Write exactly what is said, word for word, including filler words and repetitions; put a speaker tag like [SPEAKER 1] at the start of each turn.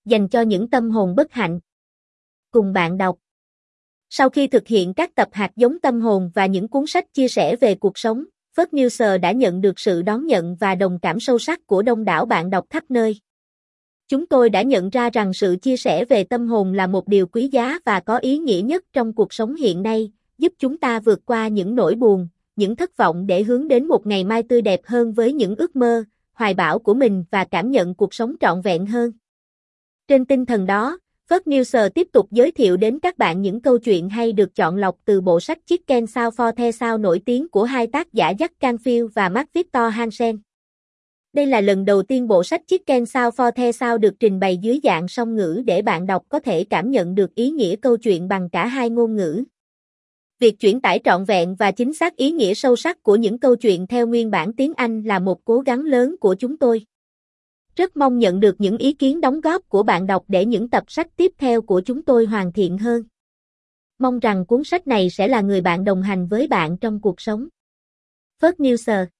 [SPEAKER 1] dành cho những tâm hồn bất hạnh. Cùng bạn đọc. Sau khi thực hiện các tập hạt giống tâm hồn và những cuốn sách chia sẻ về cuộc sống, Phớt Newser đã nhận được sự đón nhận và đồng cảm sâu sắc của đông đảo bạn đọc khắp nơi. Chúng tôi đã nhận ra rằng sự chia sẻ về tâm hồn là một điều quý giá và có ý nghĩa nhất trong cuộc sống hiện nay, giúp chúng ta vượt qua những nỗi buồn, những thất vọng để hướng đến một ngày mai tươi đẹp hơn với những ước mơ, hoài bão của mình và cảm nhận cuộc sống trọn vẹn hơn. Trên tinh thần đó, Phớt Newser tiếp tục giới thiệu đến các bạn những câu chuyện hay được chọn lọc từ bộ sách Chicken Soup for the Soul nổi tiếng của hai tác giả Jack Canfield và Mark Victor Hansen. Đây là lần đầu tiên bộ sách Chicken Soup for the Soul được trình bày dưới dạng song ngữ để bạn đọc có thể cảm nhận được ý nghĩa câu chuyện bằng cả hai ngôn ngữ. Việc chuyển tải trọn vẹn và chính xác ý nghĩa sâu sắc của những câu chuyện theo nguyên bản tiếng Anh là một cố gắng lớn của chúng tôi. Rất mong nhận được những ý kiến đóng góp của bạn đọc để những tập sách tiếp theo của chúng tôi hoàn thiện hơn. Mong rằng cuốn sách này sẽ là người bạn đồng hành với bạn trong cuộc sống. Phớt Newser